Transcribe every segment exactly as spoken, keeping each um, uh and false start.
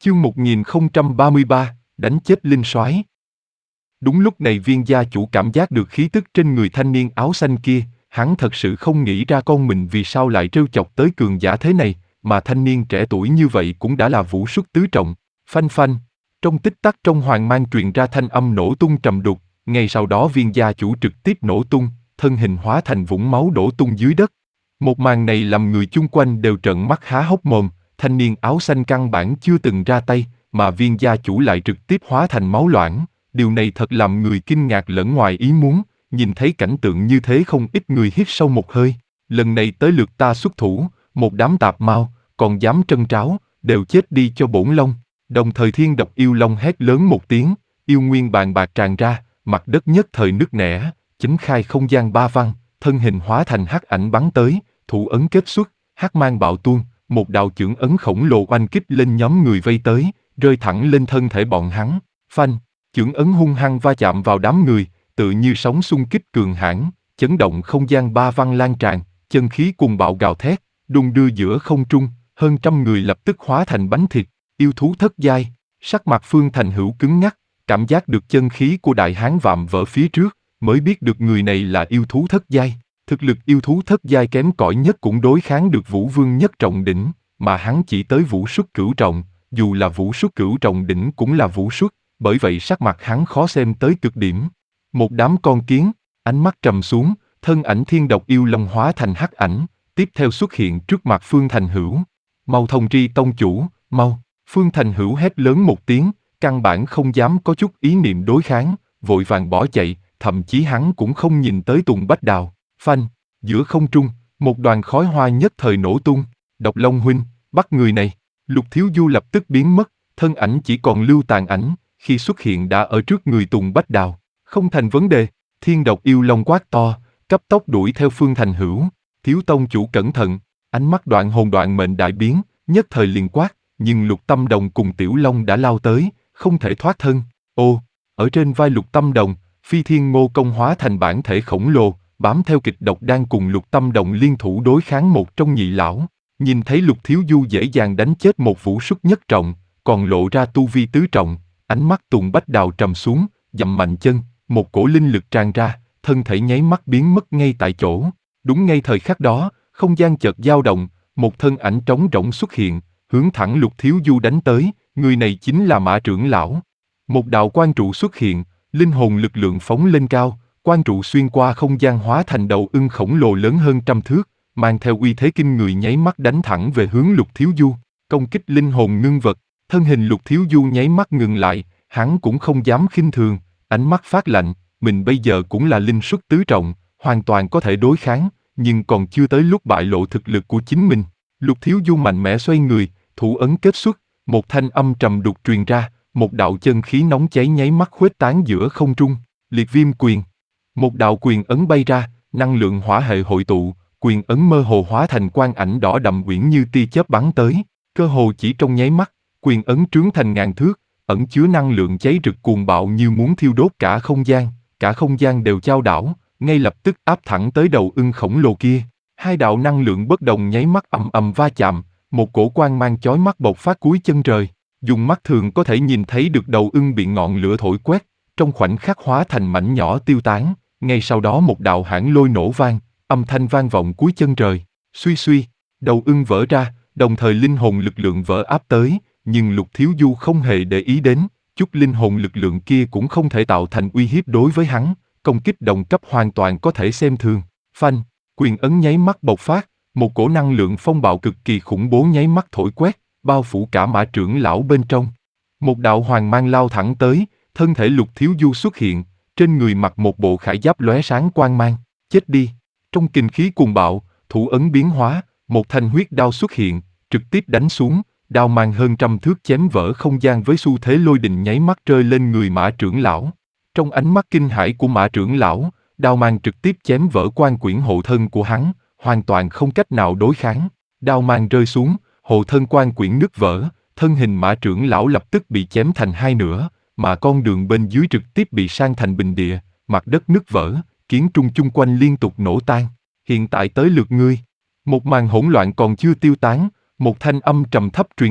Chương một nghìn không trăm ba mươi ba, đánh chết linh soái. Đúng lúc này Viên gia chủ cảm giác được khí tức trên người thanh niên áo xanh kia, hắn thật sự không nghĩ ra con mình vì sao lại trêu chọc tới cường giả thế này, mà thanh niên trẻ tuổi như vậy cũng đã là vũ xuất tứ trọng. Phanh phanh, trong tích tắc trong hoàng mang truyền ra thanh âm nổ tung trầm đục, ngay sau đó Viên gia chủ trực tiếp nổ tung, thân hình hóa thành vũng máu đổ tung dưới đất. Một màn này làm người chung quanh đều trợn mắt há hốc mồm. Thanh niên áo xanh căn bản chưa từng ra tay, mà Viên gia chủ lại trực tiếp hóa thành máu loãng. Điều này thật làm người kinh ngạc lẫn ngoài ý muốn. Nhìn thấy cảnh tượng như thế không ít người hít sâu một hơi. Lần này tới lượt ta xuất thủ, một đám tạp mao, còn dám trân tráo, đều chết đi cho bổn long. Đồng thời thiên độc yêu long hét lớn một tiếng, yêu nguyên bàn bạc tràn ra, mặt đất nhất thời nứt nẻ, chấn khai không gian ba văn, thân hình hóa thành hắc ảnh bắn tới, thủ ấn kết xuất, hắc mang bạo tuôn. Một đạo chưởng ấn khổng lồ oanh kích lên nhóm người vây tới, rơi thẳng lên thân thể bọn hắn. Phanh, chưởng ấn hung hăng va chạm vào đám người, tự như sóng xung kích cường hãn, chấn động không gian ba văn lan tràn, chân khí cuồng bạo gào thét, đung đưa giữa không trung, hơn trăm người lập tức hóa thành bánh thịt. Yêu thú thất giai, sắc mặt Phương Thành Hữu cứng ngắc, cảm giác được chân khí của đại hán vạm vỡ phía trước, mới biết được người này là yêu thú thất giai. Thực lực yêu thú thất giai kém cỏi nhất cũng đối kháng được vũ vương nhất trọng đỉnh, mà hắn chỉ tới vũ xuất cửu trọng, dù là vũ xuất cửu trọng đỉnh cũng là vũ xuất, bởi vậy sắc mặt hắn khó xem tới cực điểm. Một đám con kiến, ánh mắt trầm xuống, thân ảnh thiên độc yêu long hóa thành hắc ảnh, tiếp theo xuất hiện trước mặt Phương Thành Hữu. Mau thông tri tông chủ, mau! Phương Thành Hữu hét lớn một tiếng, căn bản không dám có chút ý niệm đối kháng, vội vàng bỏ chạy, thậm chí hắn cũng không nhìn tới Tùng Bách Đào. Phanh, giữa không trung, một đoàn khói hoa nhất thời nổ tung. Độc Long huynh, bắt người này. Lục Thiếu Du lập tức biến mất, thân ảnh chỉ còn lưu tàn ảnh, khi xuất hiện đã ở trước người Tùng Bách Đào. Không thành vấn đề, thiên độc yêu long quát to, cấp tốc đuổi theo Phương Thành Hữu. Thiếu tông chủ cẩn thận, ánh mắt Đoạn Hồn Đoạn Mệnh đại biến, nhất thời liền quát, nhưng Lục Tâm Đồng cùng Tiểu Long đã lao tới, không thể thoát thân. Ô, ở trên vai Lục Tâm Đồng, Phi Thiên Ngô Công hóa thành bản thể khổng lồ, bám theo kịch độc đang cùng Lục Tâm Đồng liên thủ đối kháng một trong nhị lão. Nhìn thấy Lục Thiếu Du dễ dàng đánh chết một vũ xuất nhất trọng, còn lộ ra tu vi tứ trọng, ánh mắt Tùng Bách Đào trầm xuống, dậm mạnh chân, một cổ linh lực tràn ra, thân thể nháy mắt biến mất ngay tại chỗ. Đúng ngay thời khắc đó, không gian chợt dao động, một thân ảnh trống rỗng xuất hiện, hướng thẳng Lục Thiếu Du đánh tới, người này chính là Mã trưởng lão. Một đạo quang trụ xuất hiện, linh hồn lực lượng phóng lên cao. Quang trụ xuyên qua không gian hóa thành đầu ưng khổng lồ lớn hơn trăm thước, mang theo uy thế kinh người nháy mắt đánh thẳng về hướng Lục Thiếu Du, công kích linh hồn ngưng vật. Thân hình Lục Thiếu Du nháy mắt ngừng lại, hắn cũng không dám khinh thường, ánh mắt phát lạnh, mình bây giờ cũng là linh xuất tứ trọng, hoàn toàn có thể đối kháng, nhưng còn chưa tới lúc bại lộ thực lực của chính mình. Lục Thiếu Du mạnh mẽ xoay người, thủ ấn kết xuất, một thanh âm trầm đục truyền ra, một đạo chân khí nóng cháy nháy mắt khuếch tán giữa không trung, liệt viêm quyền. Một đạo quyền ấn bay ra, năng lượng hỏa hệ hội tụ, quyền ấn mơ hồ hóa thành quang ảnh đỏ đậm uyển như tia chớp bắn tới, cơ hồ chỉ trong nháy mắt, quyền ấn trướng thành ngàn thước, ẩn chứa năng lượng cháy rực cuồng bạo như muốn thiêu đốt cả không gian, cả không gian đều chao đảo, ngay lập tức áp thẳng tới đầu ưng khổng lồ kia. Hai đạo năng lượng bất đồng nháy mắt ầm ầm va chạm, một cổ quang mang chói mắt bộc phát cuối chân trời, dùng mắt thường có thể nhìn thấy được đầu ưng bị ngọn lửa thổi quét, trong khoảnh khắc hóa thành mảnh nhỏ tiêu tán. Ngay sau đó một đạo hãn lôi nổ vang, âm thanh vang vọng cuối chân trời, suy suy, đầu ưng vỡ ra, đồng thời linh hồn lực lượng vỡ áp tới, nhưng Lục Thiếu Du không hề để ý đến, chút linh hồn lực lượng kia cũng không thể tạo thành uy hiếp đối với hắn, công kích đồng cấp hoàn toàn có thể xem thường. Phanh, quyền ấn nháy mắt bộc phát, một cổ năng lượng phong bạo cực kỳ khủng bố nháy mắt thổi quét, bao phủ cả Mã trưởng lão bên trong. Một đạo hoàng mang lao thẳng tới, thân thể Lục Thiếu Du xuất hiện, trên người mặc một bộ khải giáp lóe sáng quang mang, chết đi. Trong kình khí cuồng bạo, thủ ấn biến hóa, một thanh huyết đao xuất hiện, trực tiếp đánh xuống, đao mang hơn trăm thước chém vỡ không gian với xu thế lôi đình nháy mắt rơi lên người Mã trưởng lão. Trong ánh mắt kinh hãi của Mã trưởng lão, đao mang trực tiếp chém vỡ quan quyển hộ thân của hắn, hoàn toàn không cách nào đối kháng. Đao mang rơi xuống, hộ thân quan quyển nứt vỡ, thân hình Mã trưởng lão lập tức bị chém thành hai nửa, mà con đường bên dưới trực tiếp bị san thành bình địa, mặt đất nứt vỡ, kiến trung chung quanh liên tục nổ tan. Hiện tại tới lượt ngươi. Một màn hỗn loạn còn chưa tiêu tán, một thanh âm trầm thấp truyền ra,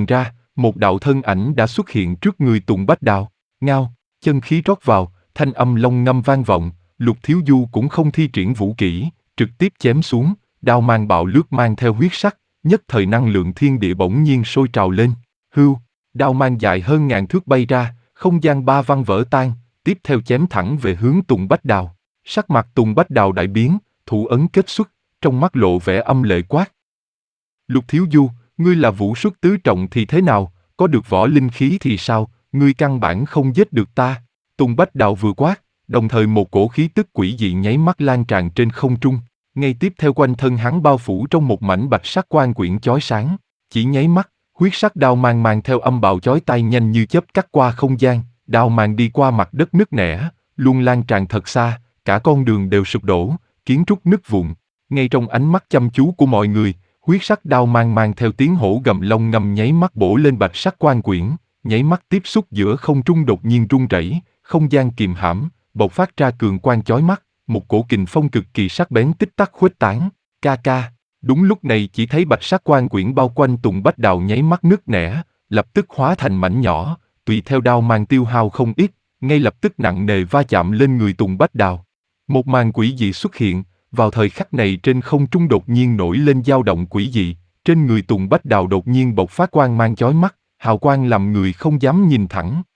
một đạo thân ảnh đã xuất hiện trước người Tùng Bách Đào. Ngao, chân khí rót vào, thanh âm long ngâm vang vọng, Lục Thiếu Du cũng không thi triển vũ kỹ, trực tiếp chém xuống, đao mang bạo lướt mang theo huyết sắc, nhất thời năng lượng thiên địa bỗng nhiên sôi trào lên. Hưu, đao mang dài hơn ngàn thước bay ra, không gian ba văn vỡ tan, tiếp theo chém thẳng về hướng Tùng Bách Đào. Sắc mặt Tùng Bách Đào đại biến, thủ ấn kết xuất, trong mắt lộ vẻ âm lệ quát. Lục Thiếu Du, ngươi là vũ xuất tứ trọng thì thế nào, có được võ linh khí thì sao, ngươi căn bản không giết được ta. Tùng Bách Đào vừa quát, đồng thời một cổ khí tức quỷ dị nháy mắt lan tràn trên không trung, ngay tiếp theo quanh thân hắn bao phủ trong một mảnh bạch sắc quang quyển chói sáng, chỉ nháy mắt, huyết sắc đao mang mang theo âm bạo chói tai nhanh như chớp cắt qua không gian, đao mang đi qua mặt đất nứt nẻ, luôn lan tràn thật xa, cả con đường đều sụp đổ, kiến trúc nứt vụn. Ngay trong ánh mắt chăm chú của mọi người, huyết sắc đao mang mang theo tiếng hổ gầm long ngâm nháy mắt bổ lên bạch sắc quang quyển, nháy mắt tiếp xúc giữa không trung đột nhiên rung rẩy, không gian kìm hãm, bộc phát ra cường quang chói mắt, một cổ kình phong cực kỳ sắc bén tích tắc khuếch tán. Ca ca. Đúng lúc này chỉ thấy bạch sắc quang quyển bao quanh Tùng Bách Đào nháy mắt nứt nẻ, lập tức hóa thành mảnh nhỏ, tùy theo đao mang tiêu hao không ít, ngay lập tức nặng nề va chạm lên người Tùng Bách Đào. Một màn quỷ dị xuất hiện, vào thời khắc này trên không trung đột nhiên nổi lên dao động quỷ dị, trên người Tùng Bách Đào đột nhiên bộc phát quang mang chói mắt, hào quang làm người không dám nhìn thẳng.